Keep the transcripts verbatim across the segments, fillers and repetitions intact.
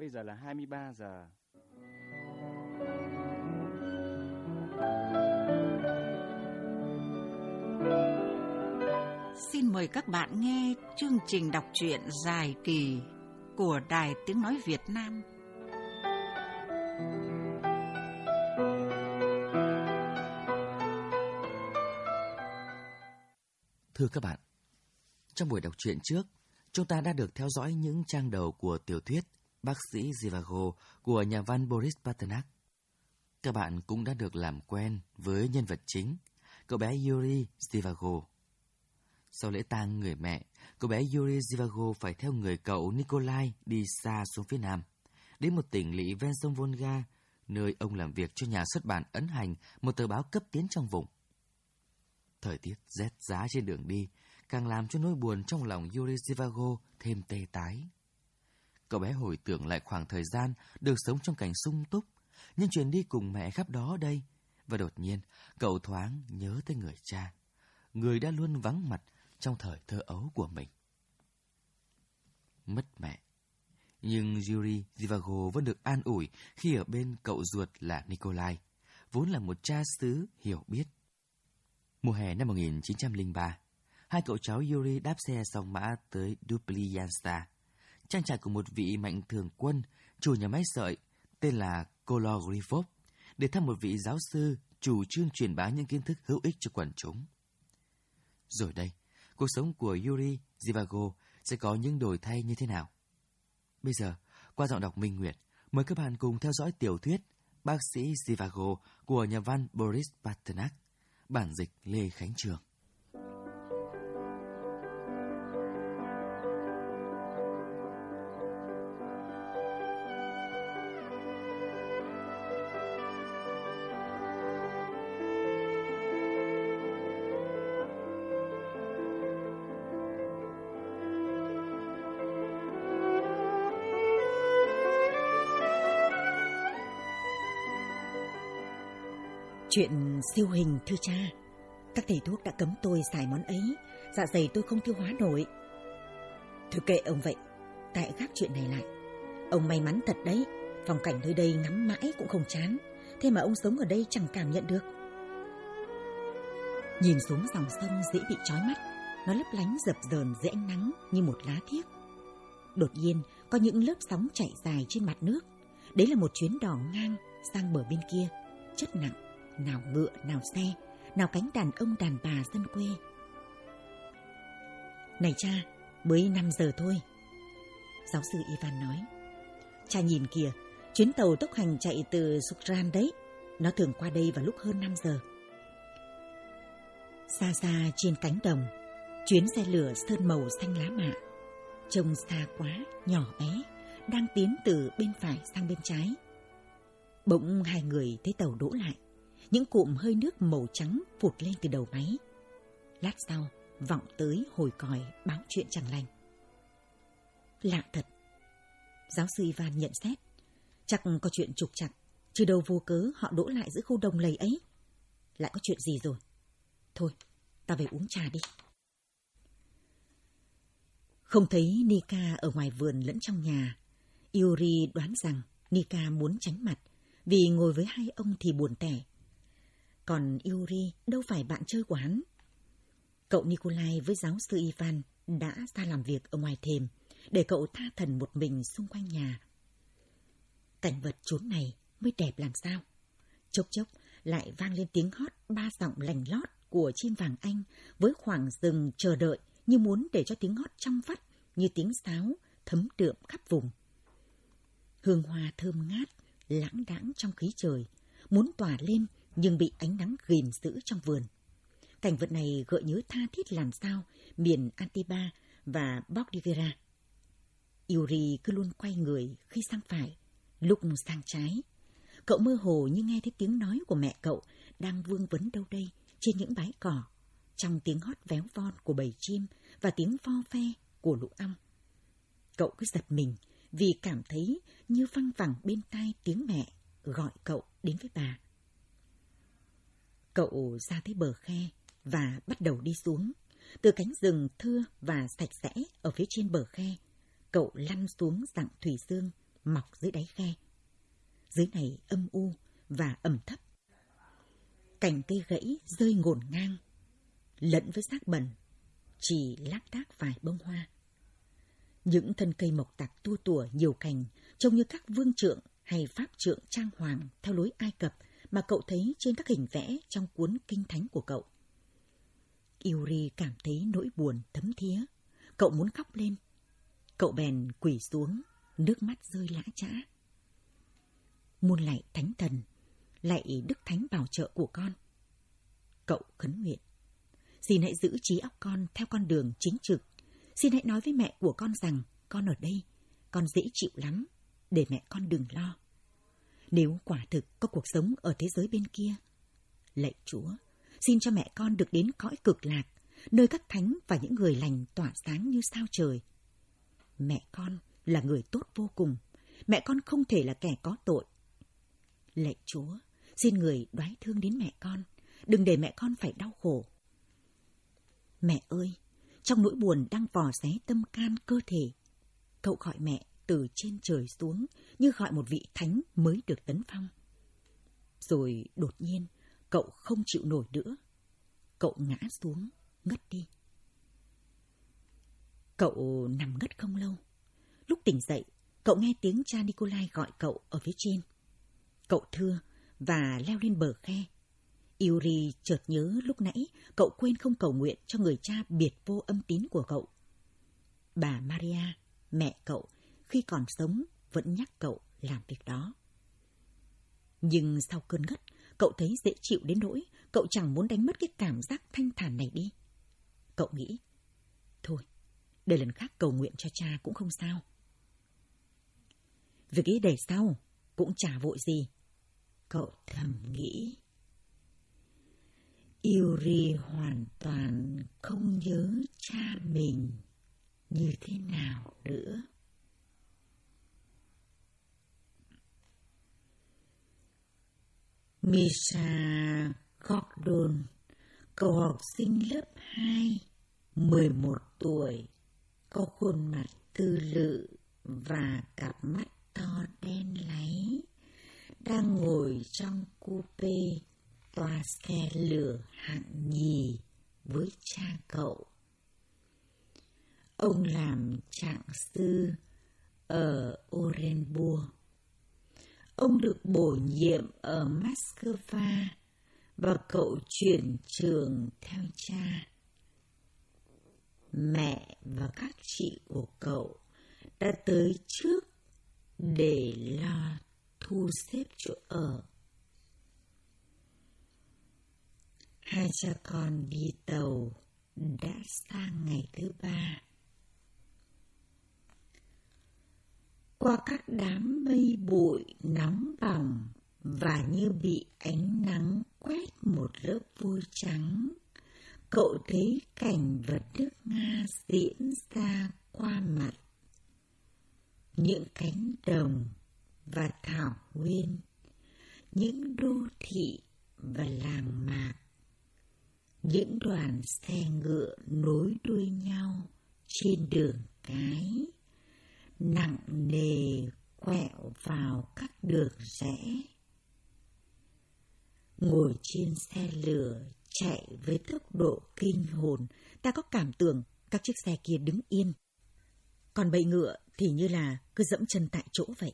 Bây giờ là hai mươi ba giờ. Xin mời các bạn nghe chương trình đọc truyện dài kỳ của Đài Tiếng Nói Việt Nam. Thưa các bạn, trong buổi đọc truyện trước, chúng ta đã được theo dõi những trang đầu của tiểu thuyết Bác sĩ Zhivago của nhà văn Boris Pasternak. Các bạn cũng đã được làm quen với nhân vật chính, cậu bé Yuri Zhivago. Sau lễ tang người mẹ, cậu bé Yuri Zhivago phải theo người cậu Nikolai đi xa xuống phía nam, đến một tỉnh lỵ ven sông Volga, nơi ông làm việc cho nhà xuất bản ấn hành, một tờ báo cấp tiến trong vùng. Thời tiết rét giá trên đường đi càng làm cho nỗi buồn trong lòng Yuri Zhivago thêm tê tái. Cậu bé hồi tưởng lại khoảng thời gian được sống trong cảnh sung túc, những chuyến đi cùng mẹ khắp đó đây, và đột nhiên cậu thoáng nhớ tới người cha, người đã luôn vắng mặt trong thời thơ ấu của mình. Mất mẹ, nhưng Yuri Zhivago vẫn được an ủi khi ở bên cậu ruột là Nikolai, vốn là một cha xứ hiểu biết. Mùa hè năm một nghìn chín trăm lẻ ba, hai cậu cháu Yuri đáp xe song mã tới Dublyanska, trang trại của một vị mạnh thường quân, chủ nhà máy sợi tên là Kologrifov, để thăm một vị giáo sư chủ trương truyền bá những kiến thức hữu ích cho quần chúng. Rồi đây, cuộc sống của Yuri Zhivago sẽ có những đổi thay như thế nào? Bây giờ, qua giọng đọc Minh Nguyệt, mời các bạn cùng theo dõi tiểu thuyết Bác sĩ Zhivago của nhà văn Boris Pasternak, bản dịch Lê Khánh Trường. Chuyện siêu hình thưa cha. Các thầy thuốc đã cấm tôi xài món ấy, dạ dày tôi không tiêu hóa nổi. Thôi kệ ông vậy, tại gác chuyện này lại. Ông may mắn thật đấy, phong cảnh nơi đây ngắm mãi cũng không chán, thế mà ông sống ở đây chẳng cảm nhận được. Nhìn xuống dòng sông dễ bị chói mắt, nó lấp lánh dập dờn dưới ánh nắng như một lá thiếc. Đột nhiên có những lớp sóng chạy dài trên mặt nước. Đấy là một chuyến đò ngang sang bờ bên kia, chất nặng, nào ngựa, nào xe, nào cánh đàn ông đàn bà dân quê. Này cha, mới năm giờ thôi. Giáo sư Ivan nói. Cha nhìn kìa, chuyến tàu tốc hành chạy từ Sukran đấy. Nó thường qua đây vào lúc hơn năm giờ. Xa xa trên cánh đồng, chuyến xe lửa sơn màu xanh lá mạ, trông xa quá, nhỏ bé, đang tiến từ bên phải sang bên trái. Bỗng hai người thấy tàu đỗ lại. Những cụm hơi nước màu trắng phụt lên từ đầu máy. Lát sau, vọng tới hồi còi báo chuyện chẳng lành. Lạ thật. Giáo sư Ivan nhận xét. Chắc có chuyện trục trặc, chứ đâu vô cớ họ đỗ lại giữa khu đồng lầy ấy. Lại có chuyện gì rồi? Thôi, ta về uống trà đi. Không thấy Nika ở ngoài vườn lẫn trong nhà, Yuri đoán rằng Nika muốn tránh mặt, vì ngồi với hai ông thì buồn tẻ. Còn Yuri đâu phải bạn chơi của hắn. Cậu Nikolai với giáo sư Ivan đã ra làm việc ở ngoài thềm, để cậu tha thần một mình xung quanh nhà. Cảnh vật chốn này mới đẹp làm sao. Chốc chốc lại vang lên tiếng hót ba giọng lành lót của chim vàng Anh, với khoảng rừng chờ đợi như muốn để cho tiếng hót trong vắt như tiếng sáo thấm đượm khắp vùng. Hương hoa thơm ngát lãng đãng trong khí trời, muốn tỏa lên nhưng bị ánh nắng ghìm giữ trong vườn. Cảnh vật này gợi nhớ tha thiết làm sao miền Antiba và Bordighera. Yuri cứ luôn quay người khi sang phải, lúc sang trái. Cậu mơ hồ như nghe thấy tiếng nói của mẹ cậu đang vương vấn đâu đây trên những bãi cỏ, trong tiếng hót véo von của bầy chim và tiếng vo ve của lũ ong. Cậu cứ giật mình vì cảm thấy như văng vẳng bên tai tiếng mẹ gọi cậu đến với bà. Cậu ra tới bờ khe và bắt đầu đi xuống. Từ cánh rừng thưa và sạch sẽ ở phía trên bờ khe, cậu lăn xuống dặng thủy dương mọc dưới đáy khe. Dưới này âm u và ẩm thấp. Cành cây gãy rơi ngổn ngang, lẫn với xác bẩn, chỉ lác đác vài bông hoa. Những thân cây mộc tạc tua tủa nhiều cành, trông như các vương trượng hay pháp trượng trang hoàng theo lối Ai Cập mà cậu thấy trên các hình vẽ trong cuốn kinh thánh của cậu. Yuri cảm thấy nỗi buồn thấm thía. Cậu muốn khóc lên. Cậu bèn quỳ xuống, nước mắt rơi lã chã. Muôn lạy thánh thần, lạy đức thánh bảo trợ của con. Cậu khấn nguyện. Xin hãy giữ trí óc con theo con đường chính trực. Xin hãy nói với mẹ của con rằng con ở đây, con dễ chịu lắm, để mẹ con đừng lo. Nếu quả thực có cuộc sống ở thế giới bên kia, lạy Chúa, xin cho mẹ con được đến cõi cực lạc, nơi các thánh và những người lành tỏa sáng như sao trời. Mẹ con là người tốt vô cùng, mẹ con không thể là kẻ có tội. Lạy Chúa, xin người đoái thương đến mẹ con, đừng để mẹ con phải đau khổ. Mẹ ơi, trong nỗi buồn đang vò xé tâm can cơ thể, cậu gọi mẹ từ trên trời xuống như gọi một vị thánh mới được tấn phong. Rồi đột nhiên, cậu không chịu nổi nữa. Cậu ngã xuống, ngất đi. Cậu nằm ngất không lâu. Lúc tỉnh dậy, cậu nghe tiếng cha Nikolai gọi cậu ở phía trên. Cậu thưa và leo lên bờ khe. Yuri chợt nhớ lúc nãy cậu quên không cầu nguyện cho người cha biệt vô âm tín của cậu. Bà Maria, mẹ cậu, khi còn sống vẫn nhắc cậu làm việc đó. Nhưng sau cơn ngất, cậu thấy dễ chịu đến nỗi cậu chẳng muốn đánh mất cái cảm giác thanh thản này đi. Cậu nghĩ, thôi, để lần khác cầu nguyện cho cha cũng không sao. Việc ấy để sau, cũng chả vội gì. Cậu thầm nghĩ. Yuri hoàn toàn không nhớ cha mình như thế nào nữa. Misha Gordon, cậu học sinh lớp hai, mười một tuổi, có khuôn mặt tư lự và cặp mắt to đen láy, đang ngồi trong coupe toa xe lửa hạng nhì với cha cậu. Ông làm trạng sư ở Orenburg. Ông được bổ nhiệm ở Moscow và cậu chuyển trường theo cha. Mẹ và các chị của cậu đã tới trước để lo thu xếp chỗ ở. Hai cha con đi tàu đã sang ngày thứ ba. Qua các đám mây bụi nóng bỏng và như bị ánh nắng quét một lớp vôi trắng, cậu thấy cảnh vật nước Nga diễn ra qua mặt. Những cánh đồng và thảo nguyên, những đô thị và làng mạc, những đoàn xe ngựa nối đuôi nhau trên đường cái, nặng nề quẹo vào các đường rẽ. Ngồi trên xe lửa chạy với tốc độ kinh hồn, ta có cảm tưởng các chiếc xe kia đứng yên. Còn bầy ngựa thì như là cứ dẫm chân tại chỗ vậy.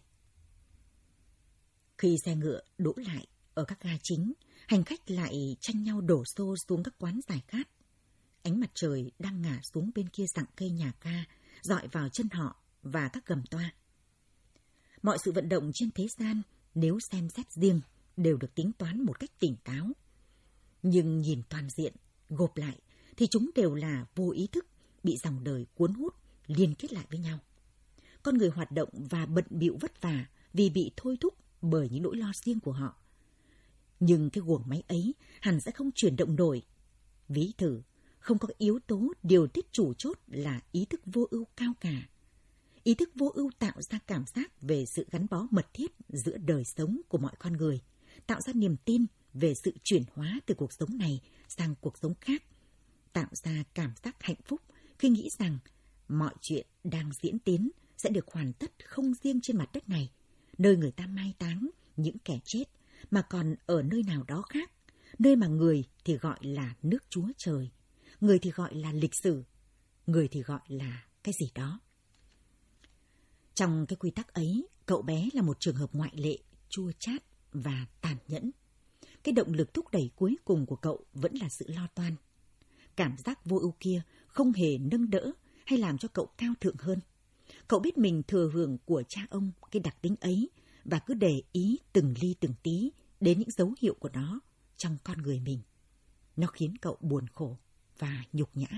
Khi xe ngựa đỗ lại ở các ga chính, hành khách lại tranh nhau đổ xô xuống các quán giải khát. Ánh mặt trời đang ngả xuống bên kia rặng cây nhà ga, rọi vào chân họ và các gầm toa. Mọi sự vận động trên thế gian, nếu xem xét riêng, đều được tính toán một cách tỉnh táo. Nhưng nhìn toàn diện, gộp lại, thì chúng đều là vô ý thức, bị dòng đời cuốn hút, liên kết lại với nhau. Con người hoạt động và bận bịu vất vả vì bị thôi thúc bởi những nỗi lo riêng của họ. Nhưng cái guồng máy ấy hẳn sẽ không chuyển động nổi. Ví thử, không có yếu tố điều tiết chủ chốt là ý thức vô ưu cao cả. Ý thức vô ưu tạo ra cảm giác về sự gắn bó mật thiết giữa đời sống của mọi con người, tạo ra niềm tin về sự chuyển hóa từ cuộc sống này sang cuộc sống khác, tạo ra cảm giác hạnh phúc khi nghĩ rằng mọi chuyện đang diễn tiến sẽ được hoàn tất không riêng trên mặt đất này, nơi người ta mai táng những kẻ chết, mà còn ở nơi nào đó khác, nơi mà người thì gọi là nước Chúa Trời, người thì gọi là lịch sử, người thì gọi là cái gì đó. Trong cái quy tắc ấy, cậu bé là một trường hợp ngoại lệ, chua chát và tàn nhẫn. Cái động lực thúc đẩy cuối cùng của cậu vẫn là sự lo toan. Cảm giác vô ưu kia không hề nâng đỡ hay làm cho cậu cao thượng hơn. Cậu biết mình thừa hưởng của cha ông cái đặc tính ấy và cứ để ý từng ly từng tí đến những dấu hiệu của nó trong con người mình. Nó khiến cậu buồn khổ và nhục nhã.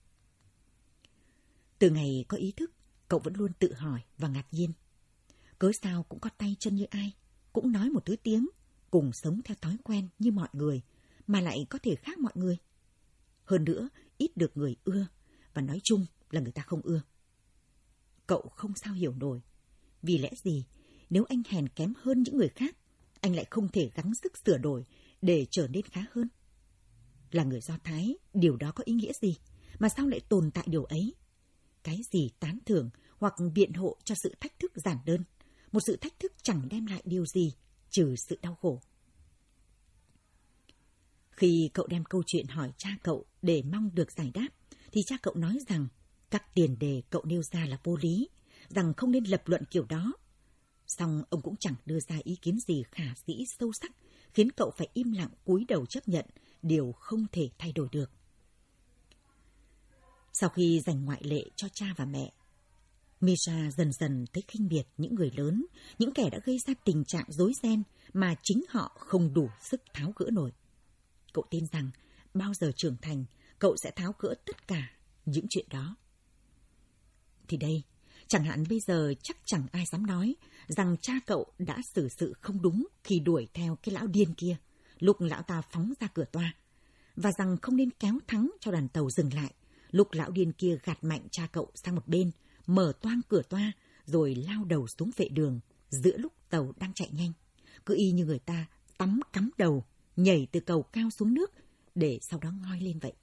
Từ ngày có ý thức, cậu vẫn luôn tự hỏi và ngạc nhiên. Cớ sao cũng có tay chân như ai, cũng nói một thứ tiếng, cùng sống theo thói quen như mọi người, mà lại có thể khác mọi người. Hơn nữa, ít được người ưa, và nói chung là người ta không ưa. Cậu không sao hiểu nổi. Vì lẽ gì, nếu anh hèn kém hơn những người khác, anh lại không thể gắng sức sửa đổi để trở nên khá hơn? Là người Do Thái, điều đó có ý nghĩa gì? Mà sao lại tồn tại điều ấy? Cái gì tán thưởng hoặc biện hộ cho sự thách thức giản đơn? Một sự thách thức chẳng đem lại điều gì, trừ sự đau khổ. Khi cậu đem câu chuyện hỏi cha cậu để mong được giải đáp, thì cha cậu nói rằng các tiền đề cậu nêu ra là vô lý, rằng không nên lập luận kiểu đó. Song ông cũng chẳng đưa ra ý kiến gì khả dĩ sâu sắc, khiến cậu phải im lặng cúi đầu chấp nhận điều không thể thay đổi được. Sau khi dành ngoại lệ cho cha và mẹ, Misha dần dần thấy khinh miệt những người lớn, những kẻ đã gây ra tình trạng rối ren mà chính họ không đủ sức tháo gỡ nổi. Cậu tin rằng bao giờ trưởng thành, cậu sẽ tháo gỡ tất cả những chuyện đó. Thì đây, chẳng hạn bây giờ chắc chẳng ai dám nói rằng cha cậu đã xử sự không đúng khi đuổi theo cái lão điên kia, lúc lão ta phóng ra cửa toa, và rằng không nên kéo thắng cho đoàn tàu dừng lại, lúc lão điên kia gạt mạnh cha cậu sang một bên, mở toang cửa toa, rồi lao đầu xuống vệ đường giữa lúc tàu đang chạy nhanh, cứ y như người ta tắm cắm đầu, nhảy từ cầu cao xuống nước để sau đó ngoi lên vậy.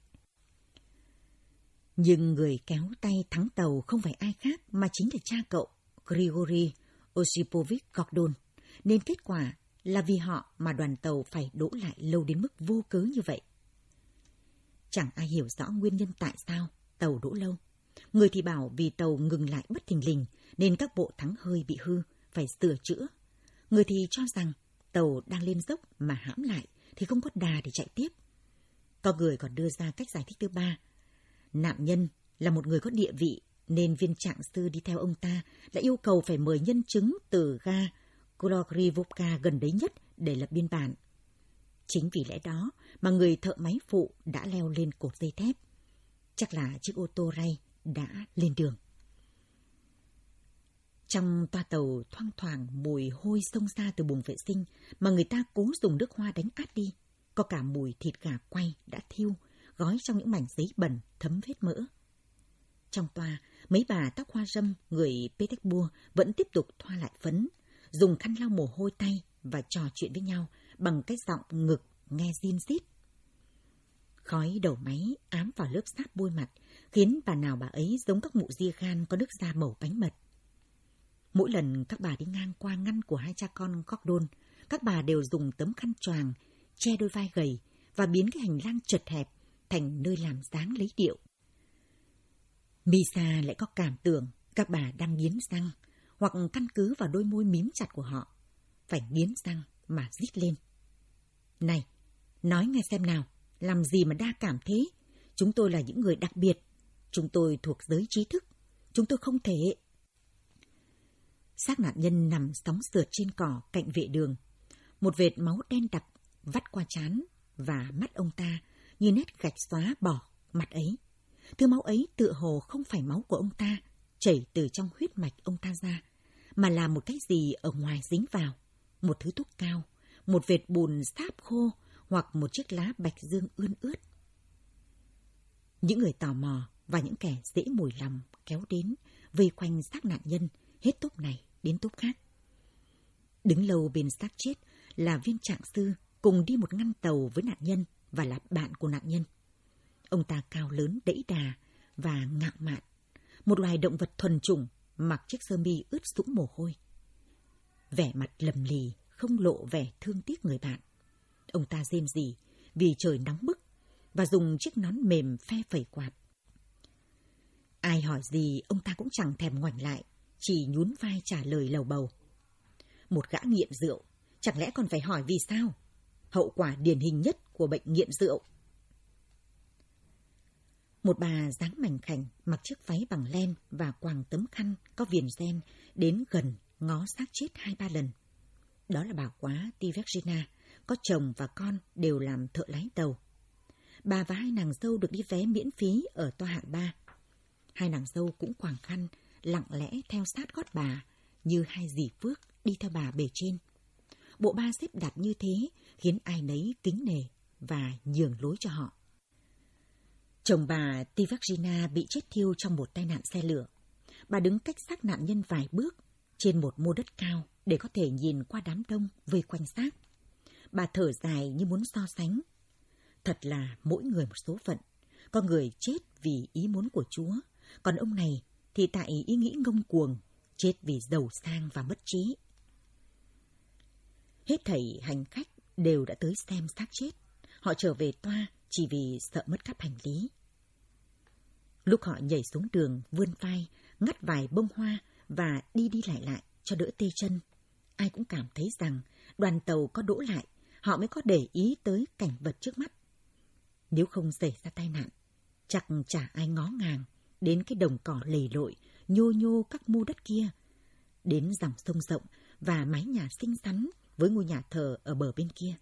Nhưng người kéo tay thắng tàu không phải ai khác mà chính là cha cậu, Grigory Osipovich Gordon, nên kết quả là vì họ mà đoàn tàu phải đỗ lại lâu đến mức vô cớ như vậy. Chẳng ai hiểu rõ nguyên nhân tại sao tàu đỗ lâu. Người thì bảo vì tàu ngừng lại bất thình lình nên các bộ thắng hơi bị hư, phải sửa chữa. Người thì cho rằng tàu đang lên dốc mà hãm lại thì không có đà để chạy tiếp. Có người còn đưa ra cách giải thích thứ ba. Nạn nhân là một người có địa vị nên viên trạng sư đi theo ông ta đã yêu cầu phải mời nhân chứng từ ga Kologrivovka gần đấy nhất để lập biên bản. Chính vì lẽ đó mà người thợ máy phụ đã leo lên cột dây thép. Chắc là chiếc ô tô ray đã lên đường. Trong toa tàu thoang thoảng mùi hôi xông ra từ buồng vệ sinh mà người ta cố dùng nước hoa đánh át đi. Có cả mùi thịt gà quay đã thiêu, gói trong những mảnh giấy bẩn thấm vết mỡ. Trong toa, mấy bà tóc hoa râm người Petersburg vẫn tiếp tục thoa lại phấn, dùng khăn lau mồ hôi tay và trò chuyện với nhau bằng cái giọng ngực nghe rin rít. Khói đầu máy ám vào lớp sáp bôi mặt, khiến bà nào bà ấy giống các mụ ria gan có nước da màu bánh mật. Mỗi lần các bà đi ngang qua ngăn của hai cha con Gordon, các bà đều dùng tấm khăn choàng che đôi vai gầy và biến cái hành lang chật hẹp thành nơi làm dáng lấy điệu. Misha lại có cảm tưởng các bà đang nghiến răng, hoặc căn cứ vào đôi môi mím chặt của họ, phải nghiến răng mà rít lên. Này, nói nghe xem nào, làm gì mà đa cảm thế? Chúng tôi là những người đặc biệt, chúng tôi thuộc giới trí thức, chúng tôi không thể... Xác nạn nhân nằm sóng sượt trên cỏ cạnh vệ đường. Một vệt máu đen đặc vắt qua trán và mắt ông ta như nét gạch xóa bỏ mặt ấy. Thứ máu ấy tựa hồ không phải máu của ông ta chảy từ trong huyết mạch ông ta ra, mà là một cái gì ở ngoài dính vào, một thứ thuốc cao, một vệt bùn sáp khô hoặc một chiếc lá bạch dương ươn ướt. Những người tò mò và những kẻ dễ mùi lòng kéo đến vây quanh xác nạn nhân hết tốp này đến tốp khác. Đứng lâu bên xác chết là viên trạng sư cùng đi một ngăn tàu với nạn nhân và là bạn của nạn nhân. Ông ta cao lớn đẫy đà và ngạo mạn, một loài động vật thuần chủng mặc chiếc sơ mi ướt sũng mồ hôi. Vẻ mặt lầm lì, không lộ vẻ thương tiếc người bạn. Ông ta rên rỉ vì trời nóng bức và dùng chiếc nón mềm phe phẩy quạt. Ai hỏi gì ông ta cũng chẳng thèm ngoảnh lại, chỉ nhún vai trả lời lầu bầu. Một gã nghiện rượu, chẳng lẽ còn phải hỏi vì sao? Hậu quả điển hình nhất của bệnh nghiện rượu. Một bà dáng mảnh khảnh, mặc chiếc váy bằng len và quàng tấm khăn có viền ren, đến gần ngó xác chết hai ba lần. Đó là bà quá Tivergina, có chồng và con đều làm thợ lái tàu. Bà và hai nàng dâu được đi vé miễn phí ở toa hạng ba. Hai nàng dâu cũng quàng khăn, lặng lẽ theo sát gót bà, như hai dì Phước đi theo bà bề trên. Bộ ba xếp đặt như thế khiến ai nấy kính nể và nhường lối cho họ. Chồng bà Tivergina bị chết thiêu trong một tai nạn xe lửa. Bà đứng cách xác nạn nhân vài bước trên một mô đất cao để có thể nhìn qua đám đông vây quanh xác. Bà thở dài như muốn so sánh. Thật là mỗi người một số phận. Có người chết vì ý muốn của Chúa, còn ông này thì tại ý nghĩ ngông cuồng, chết vì giàu sang và mất trí. Hết thảy hành khách đều đã tới xem xác chết. Họ trở về toa chỉ vì sợ mất cắp hành lý. Lúc họ nhảy xuống đường, vươn vai, ngắt vài bông hoa và đi đi lại lại cho đỡ tê chân, ai cũng cảm thấy rằng đoàn tàu có đỗ lại, họ mới có để ý tới cảnh vật trước mắt. Nếu không xảy ra tai nạn, chắc chả ai ngó ngàng đến cái đồng cỏ lầy lội, nhô nhô các mô đất kia, đến dòng sông rộng và mái nhà xinh xắn với ngôi nhà thờ ở bờ bên kia.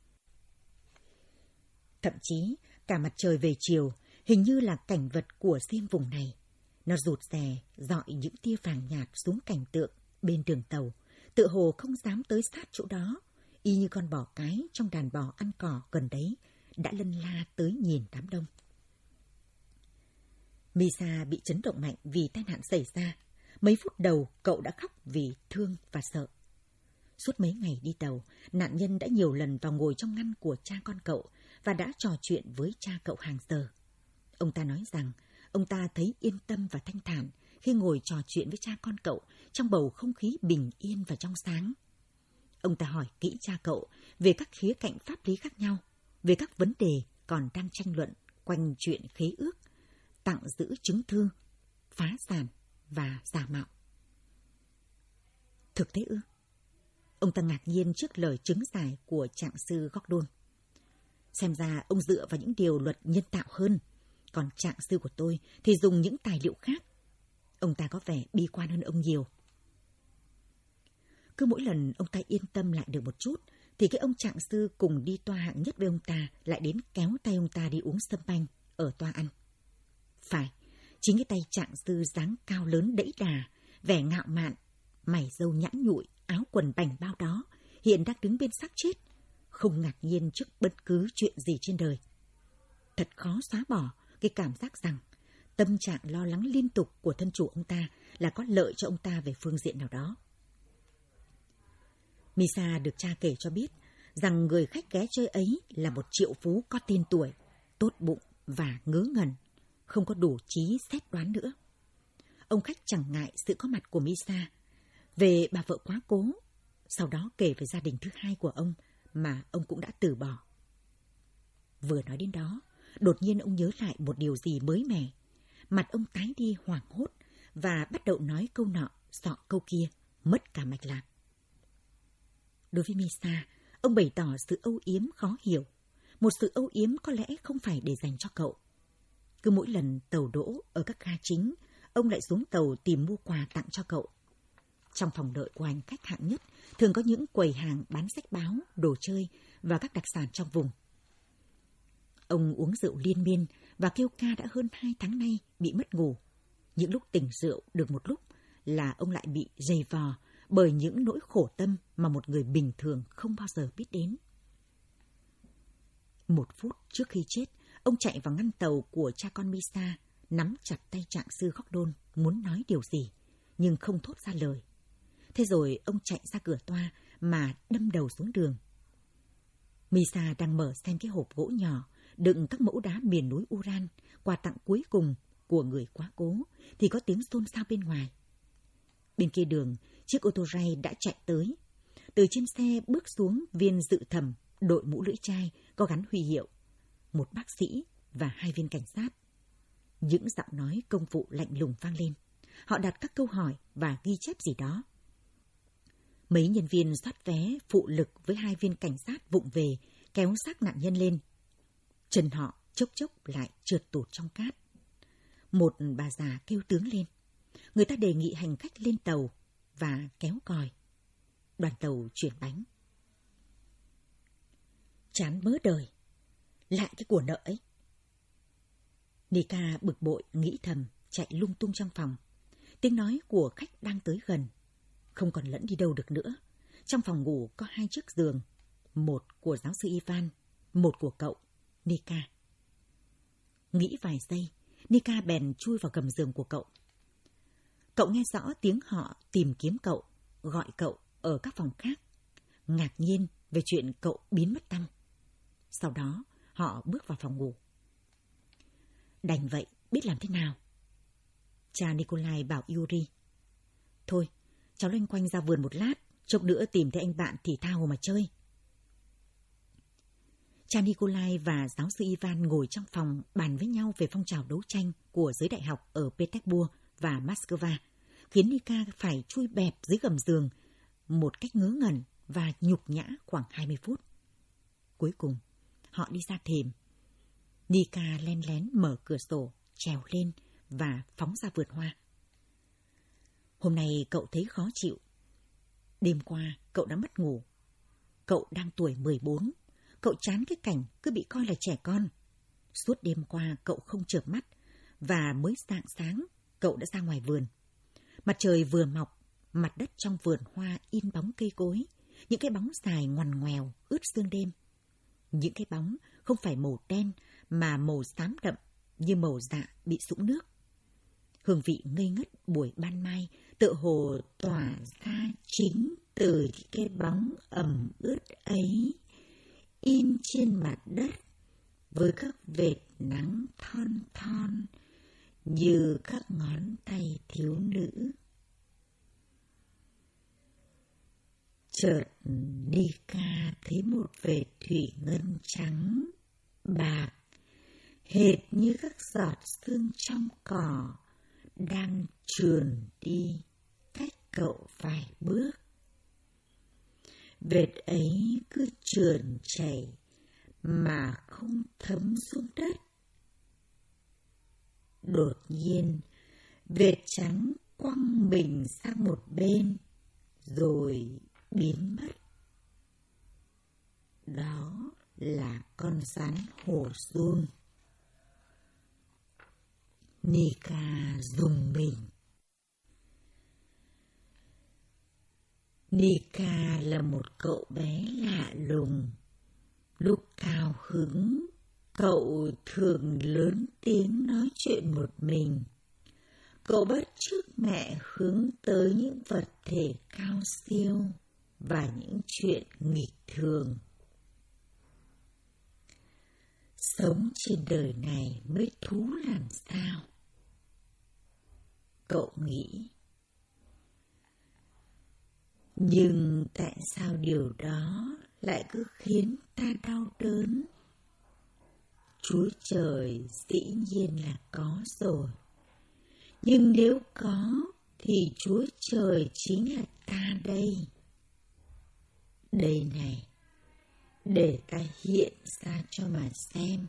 Thậm chí, cả mặt trời về chiều, hình như là cảnh vật của riêng vùng này. Nó rụt rè, dọi những tia vàng nhạt xuống cảnh tượng bên đường tàu, tựa hồ không dám tới sát chỗ đó, y như con bò cái trong đàn bò ăn cỏ gần đấy, đã lân la tới nhìn đám đông. Misa bị chấn động mạnh vì tai nạn xảy ra. Mấy phút đầu, cậu đã khóc vì thương và sợ. Suốt mấy ngày đi tàu, nạn nhân đã nhiều lần vào ngồi trong ngăn của cha con cậu và đã trò chuyện với cha cậu hàng giờ. Ông ta nói rằng, ông ta thấy yên tâm và thanh thản khi ngồi trò chuyện với cha con cậu trong bầu không khí bình yên và trong sáng. Ông ta hỏi kỹ cha cậu về các khía cạnh pháp lý khác nhau, về các vấn đề còn đang tranh luận quanh chuyện khế ước, tặng giữ chứng thư, phá sản và giả mạo. Thực tế ư? Ông ta ngạc nhiên trước lời chứng giải của trạng sư Gordon. Xem ra ông dựa vào những điều luật nhân tạo hơn, còn trạng sư của tôi thì dùng những tài liệu khác. Ông ta có vẻ bi quan hơn ông nhiều. Cứ mỗi lần ông ta yên tâm lại được một chút, thì cái ông trạng sư cùng đi toa hạng nhất với ông ta lại đến kéo tay ông ta đi uống sâm banh ở toa ăn. Phải, chính cái tay trạng sư dáng cao lớn đẫy đà, vẻ ngạo mạn, mày râu nhẵn nhụi, áo quần bảnh bao đó, hiện đang đứng bên xác chết, không ngạc nhiên trước bất cứ chuyện gì trên đời. Thật khó xóa bỏ cái cảm giác rằng tâm trạng lo lắng liên tục của thân chủ ông ta là có lợi cho ông ta về phương diện nào đó. Misa được cha kể cho biết rằng người khách ghé chơi ấy là một triệu phú có tên tuổi, tốt bụng và ngớ ngẩn, không có đủ trí xét đoán nữa. Ông khách chẳng ngại sự có mặt của Misa, về bà vợ quá cố, sau đó kể về gia đình thứ hai của ông mà ông cũng đã từ bỏ. Vừa nói đến đó, đột nhiên ông nhớ lại một điều gì mới mẻ. Mặt ông tái đi hoảng hốt và bắt đầu nói câu nọ, sọ câu kia, mất cả mạch lạc. Đối với Misa, ông bày tỏ sự âu yếm khó hiểu, một sự âu yếm có lẽ không phải để dành cho cậu. Cứ mỗi lần tàu đỗ ở các ga chính, ông lại xuống tàu tìm mua quà tặng cho cậu. Trong phòng đợi của hành khách hạng nhất, thường có những quầy hàng bán sách báo, đồ chơi và các đặc sản trong vùng. Ông uống rượu liên miên và kêu ca đã hơn hai tháng nay bị mất ngủ. Những lúc tỉnh rượu được một lúc là ông lại bị dày vò bởi những nỗi khổ tâm mà một người bình thường không bao giờ biết đến. Một phút trước khi chết, ông chạy vào ngăn tàu của cha con Misa, nắm chặt tay trạng sư Gordon muốn nói điều gì, nhưng không thốt ra lời. Thế rồi ông chạy ra cửa toa mà đâm đầu xuống đường. Misa đang mở xem cái hộp gỗ nhỏ đựng các mẫu đá miền núi Uran, quà tặng cuối cùng của người quá cố, thì có tiếng xôn xao bên ngoài. Bên kia đường, chiếc ô tô ray đã chạy tới. Từ trên xe bước xuống viên dự thẩm đội mũ lưỡi chai có gắn huy hiệu, một bác sĩ và hai viên cảnh sát. Những giọng nói công vụ lạnh lùng vang lên. Họ đặt các câu hỏi và ghi chép gì đó. Mấy nhân viên soát vé phụ lực với hai viên cảnh sát vụng về kéo xác nạn nhân lên. Chân họ chốc chốc lại trượt tụt trong cát. Một bà già kêu tướng lên. Người ta đề nghị hành khách lên tàu và kéo còi. Đoàn tàu chuyển bánh. Chán mớ đời. Lại cái của nợ ấy. Nika bực bội nghĩ thầm, chạy lung tung trong phòng. Tiếng nói của khách đang tới gần. Không còn lẫn đi đâu được nữa. Trong phòng ngủ có hai chiếc giường. Một của giáo sư Ivan, một của cậu, Nika. Nghĩ vài giây, Nika bèn chui vào gầm giường của cậu. Cậu nghe rõ tiếng họ tìm kiếm cậu, gọi cậu ở các phòng khác. Ngạc nhiên về chuyện cậu biến mất tăm. Sau đó, họ bước vào phòng ngủ. Đành vậy, biết làm thế nào? Cha Nikolai bảo Yuri. Thôi, cháu loanh quanh ra vườn một lát, chốc nữa tìm thấy anh bạn thì tha hồ mà chơi. Cha Nikolai và giáo sư Ivan ngồi trong phòng bàn với nhau về phong trào đấu tranh của giới đại học ở Petersburg và Moscow, khiến Nika phải chui bẹp dưới gầm giường một cách ngớ ngẩn và nhục nhã khoảng hai mươi phút. Cuối cùng, họ đi ra thềm. Nika len lén mở cửa sổ, trèo lên và phóng ra vườn hoa. Hôm nay cậu thấy khó chịu. Đêm qua, cậu đã mất ngủ. Cậu đang tuổi mười bốn. Cậu chán cái cảnh cứ bị coi là trẻ con. Suốt đêm qua, cậu không chợp mắt. Và mới rạng sáng, cậu đã ra ngoài vườn. Mặt trời vừa mọc, mặt đất trong vườn hoa in bóng cây cối. Những cái bóng dài ngoằn ngoèo, ướt sương đêm. Những cái bóng không phải màu đen, mà màu xám đậm như màu dạ bị sũng nước. Hương vị ngây ngất buổi ban mai tựa hồ tỏa ra chính từ cái bóng ẩm ướt ấy, in trên mặt đất với các vệt nắng thon thon như các ngón tay thiếu nữ. Chợt Nika thấy một vệt thủy ngân trắng, bạc, hệt như các giọt sương trong cỏ, đang trườn đi cách cậu vài bước. Vệt ấy cứ trườn chảy mà không thấm xuống đất. Đột nhiên, vệt trắng quăng mình sang một bên, rồi biến mất. Đó là con rắn hổ giun. Nika rùng mình. Nika là một cậu bé lạ lùng. Lúc cao hứng, cậu thường lớn tiếng nói chuyện một mình. Cậu bắt chước mẹ hướng tới những vật thể cao siêu và những chuyện nghịch thường. Sống trên đời này mới thú làm sao? Cậu nghĩ. Nhưng tại sao điều đó lại cứ khiến ta đau đớn? Chúa Trời dĩ nhiên là có rồi. Nhưng nếu có, thì Chúa Trời chính là ta đây. Đây này, để ta hiện ra cho mà xem.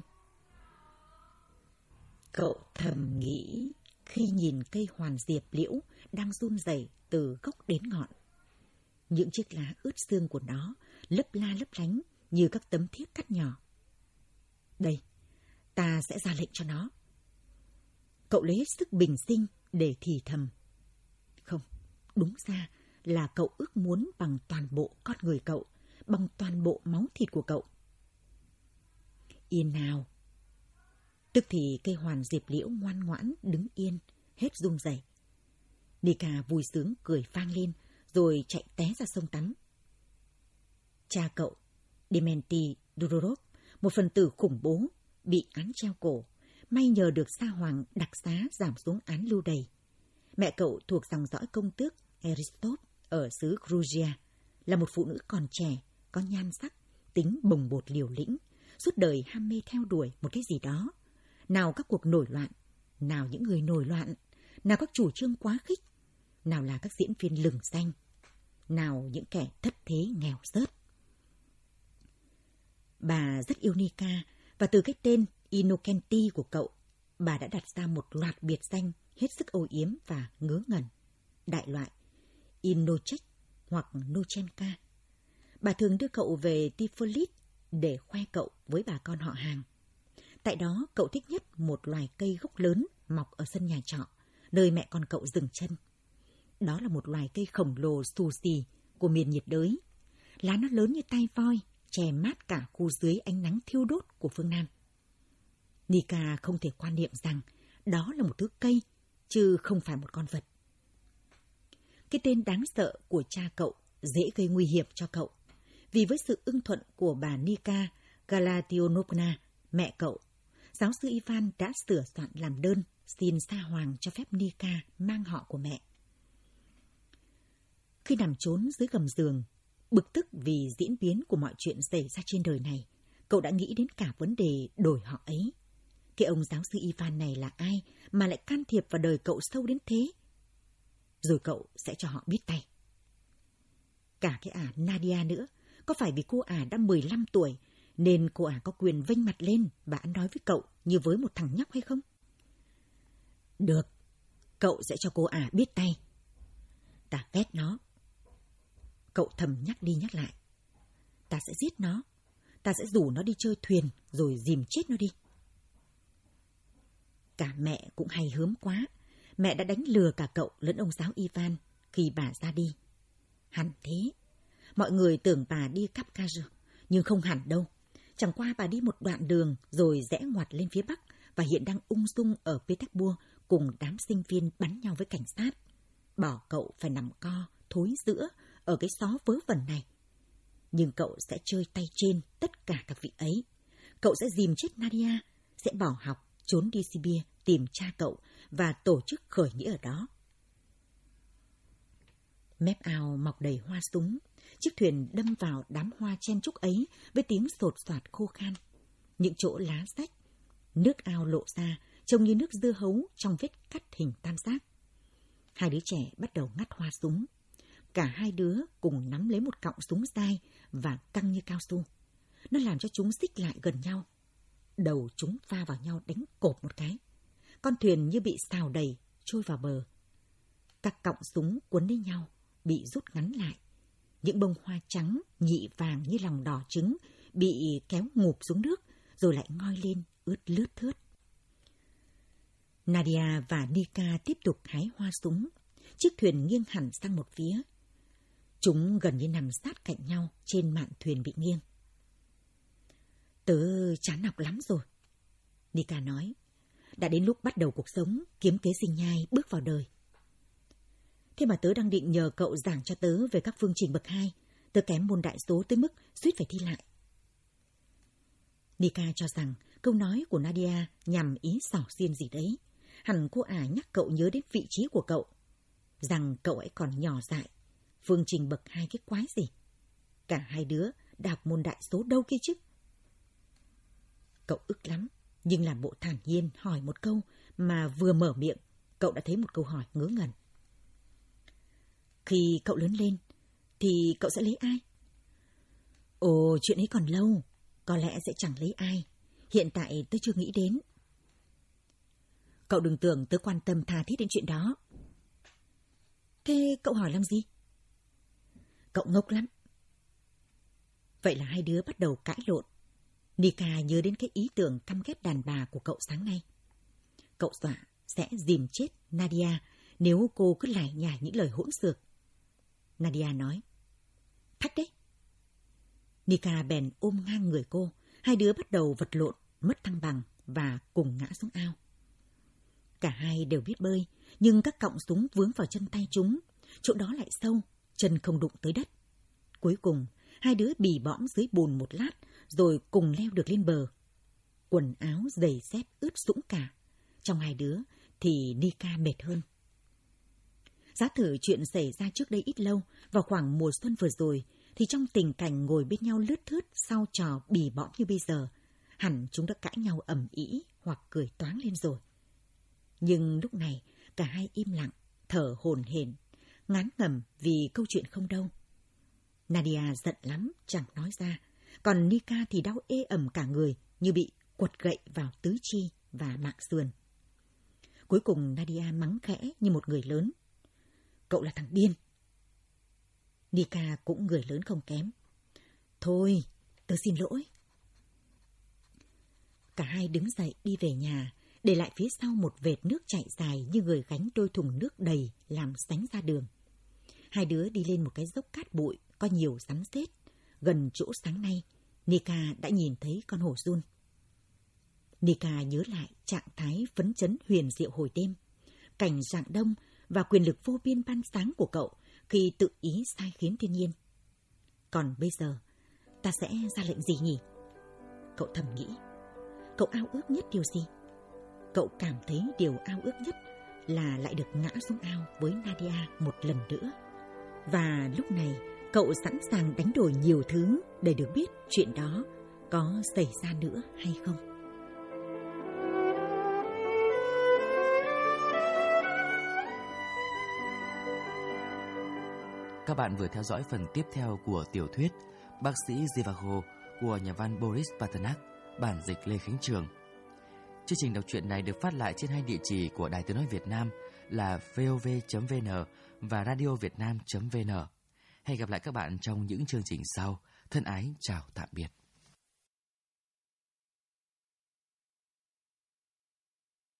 Cậu thầm nghĩ khi nhìn cây hoàn diệp liễu đang run rẩy từ gốc đến ngọn. Những chiếc lá ướt sương của nó lấp la lấp lánh như các tấm thiếc cắt nhỏ. Đây, ta sẽ ra lệnh cho nó. Cậu lấy hết sức bình sinh để thì thầm. Không, đúng ra là cậu ước muốn bằng toàn bộ con người cậu, bằng toàn bộ máu thịt của cậu. Yên nào. Tức thì cây hoàn diệp liễu ngoan ngoãn đứng yên, hết run rẩy. Nika vui sướng cười vang lên, rồi chạy té ra sông tắm. Cha cậu, Dementi Durorov, một phần tử khủng bố, bị án treo cổ, may nhờ được Sa Hoàng đặc xá giảm xuống án lưu đày. Mẹ cậu thuộc dòng dõi công tước Aristop ở xứ Georgia, là một phụ nữ còn trẻ, có nhan sắc, tính bồng bột liều lĩnh, suốt đời ham mê theo đuổi một cái gì đó. Nào các cuộc nổi loạn, nào những người nổi loạn, nào các chủ trương quá khích, nào là các diễn viên lừng danh, nào những kẻ thất thế nghèo rớt. Bà rất yêu Nika, và từ cái tên Innocenti của cậu, bà đã đặt ra một loạt biệt danh hết sức âu yếm và ngớ ngẩn, đại loại Inochek hoặc Nochenka. Bà thường đưa cậu về Tiflis để khoe cậu với bà con họ hàng. Tại đó, cậu thích nhất một loài cây gốc lớn mọc ở sân nhà trọ, nơi mẹ con cậu dừng chân. Đó là một loài cây khổng lồ xù xì của miền nhiệt đới. Lá nó lớn như tay voi, che mát cả khu dưới ánh nắng thiêu đốt của phương Nam. Nika không thể quan niệm rằng đó là một thứ cây, chứ không phải một con vật. Cái tên đáng sợ của cha cậu dễ gây nguy hiểm cho cậu, vì với sự ưng thuận của bà Nika Galationovna, mẹ cậu, giáo sư Ivan đã sửa soạn làm đơn xin Sa Hoàng cho phép Nika mang họ của mẹ. Khi nằm trốn dưới gầm giường, bực tức vì diễn biến của mọi chuyện xảy ra trên đời này, cậu đã nghĩ đến cả vấn đề đổi họ ấy. Cái ông giáo sư Ivan này là ai mà lại can thiệp vào đời cậu sâu đến thế? Rồi cậu sẽ cho họ biết tay. Cả cái ả Nadia nữa, có phải vì cô ả đã mười lăm tuổi nên cô ả có quyền vênh mặt lên và ăn nói với cậu như với một thằng nhóc hay không? Được, cậu sẽ cho cô ả biết tay. Ta ghét nó. Cậu thầm nhắc đi nhắc lại. Ta sẽ giết nó. Ta sẽ rủ nó đi chơi thuyền rồi dìm chết nó đi. Cả mẹ cũng hay hớm quá. Mẹ đã đánh lừa cả cậu lẫn ông giáo Ivan khi bà ra đi. Hẳn thế. Mọi người tưởng bà đi Kafkaz, nhưng không hẳn đâu. Chẳng qua bà đi một đoạn đường rồi rẽ ngoặt lên phía bắc và hiện đang ung dung ở Petersburg cùng đám sinh viên bắn nhau với cảnh sát. Bỏ cậu phải nằm co, thối rữa ở cái xó vớ vẩn này. Nhưng cậu sẽ chơi tay trên tất cả các vị ấy. Cậu sẽ dìm chết Nadia, sẽ bỏ học, trốn đi Sibia tìm cha cậu và tổ chức khởi nghĩa ở đó. Mép ao mọc đầy hoa súng, chiếc thuyền đâm vào đám hoa chen chúc ấy với tiếng sột soạt khô khan. Những chỗ lá rách, nước ao lộ ra trông như nước dưa hấu trong vết cắt hình tam giác. Hai đứa trẻ bắt đầu ngắt hoa súng. Cả hai đứa cùng nắm lấy một cọng súng dai và căng như cao su. Nó làm cho chúng xích lại gần nhau. Đầu chúng va vào nhau đánh cộp một cái. Con thuyền như bị xào đầy, trôi vào bờ. Các cọng súng quấn lấy nhau, bị rút ngắn lại. Những bông hoa trắng, nhị vàng như lòng đỏ trứng, bị kéo ngụp xuống nước, rồi lại ngoi lên, ướt lướt thướt. Nadia và Nika tiếp tục hái hoa súng. Chiếc thuyền nghiêng hẳn sang một phía. Chúng gần như nằm sát cạnh nhau trên mạn thuyền bị nghiêng. Tớ chán học lắm rồi, Nika nói. Đã đến lúc bắt đầu cuộc sống, kiếm kế sinh nhai, bước vào đời. Thế mà tớ đang định nhờ cậu giảng cho tớ về các phương trình bậc hai. Tớ kém môn đại số tới mức suýt phải thi lại. Nika cho rằng câu nói của Nadia nhằm ý xỏ xiên gì đấy. Hẳn cô ả nhắc cậu nhớ đến vị trí của cậu. Rằng cậu ấy còn nhỏ dại. Phương trình bậc hai cái quái gì? Cả hai đứa đã học môn đại số đâu kia chứ. Cậu ức lắm, nhưng làm bộ thản nhiên hỏi một câu mà vừa mở miệng, cậu đã thấy một câu hỏi ngớ ngẩn. Khi cậu lớn lên, thì cậu sẽ lấy ai? Ồ, chuyện ấy còn lâu, có lẽ sẽ chẳng lấy ai. Hiện tại tớ chưa nghĩ đến. Cậu đừng tưởng tớ quan tâm tha thiết đến chuyện đó. Thế cậu hỏi làm gì? Cậu ngốc lắm. Vậy là hai đứa bắt đầu cãi lộn. Nika nhớ đến cái ý tưởng căm ghét đàn bà của cậu sáng nay. Cậu dọa sẽ dìm chết Nadia nếu cô cứ lải nhải những lời hỗn xược. Nadia nói. Thách đấy. Nika bèn ôm ngang người cô. Hai đứa bắt đầu vật lộn, mất thăng bằng và cùng ngã xuống ao. Cả hai đều biết bơi, nhưng các cọng súng vướng vào chân tay chúng. Chỗ đó lại sâu, chân không đụng tới đất. Cuối cùng, hai đứa bì bõm dưới bùn một lát, rồi cùng leo được lên bờ. Quần áo, giày dép ướt sũng cả. Trong hai đứa thì Nika mệt hơn. Giá thử chuyện xảy ra trước đây ít lâu, vào khoảng mùa xuân vừa rồi, thì trong tình cảnh ngồi bên nhau lướt thướt sau trò bì bõm như bây giờ, hẳn chúng đã cãi nhau ầm ĩ hoặc cười toáng lên rồi. Nhưng lúc này, cả hai im lặng, thở hổn hển, ngán ngẩm vì câu chuyện không đâu. Nadia giận lắm, chẳng nói ra, còn Nika thì đau ê ẩm cả người như bị quật gậy vào tứ chi và mạng sườn. Cuối cùng Nadia mắng khẽ như một người lớn. Cậu là thằng điên. Nika cũng người lớn không kém. Thôi, tớ xin lỗi. Cả hai đứng dậy đi về nhà, để lại phía sau một vệt nước chảy dài như người gánh đôi thùng nước đầy làm sánh ra đường. Hai đứa đi lên một cái dốc cát bụi có nhiều rắn rết. Gần chỗ sáng nay, Nika đã nhìn thấy con hổ giun. Nika nhớ lại trạng thái phấn chấn huyền diệu hồi đêm, cảnh rạng đông và quyền lực vô biên ban sáng của cậu khi tự ý sai khiến thiên nhiên. Còn bây giờ, ta sẽ ra lệnh gì nhỉ? Cậu thầm nghĩ. Cậu ao ước nhất điều gì? Cậu cảm thấy điều ao ước nhất là lại được ngã xuống ao với Nadia một lần nữa. Và lúc này, cậu sẵn sàng đánh đổi nhiều thứ để được biết chuyện đó có xảy ra nữa hay không. Các bạn vừa theo dõi phần tiếp theo của tiểu thuyết Bác sĩ Zhivago của nhà văn Boris Pasternak, bản dịch Lê Khánh Trường. Chương trình đọc truyện này được phát lại trên hai địa chỉ của Đài Tiếng nói Việt Nam là vov chấm vn và radiovietnam chấm vn. Hẹn gặp lại các bạn trong những chương trình sau. Thân ái chào tạm biệt.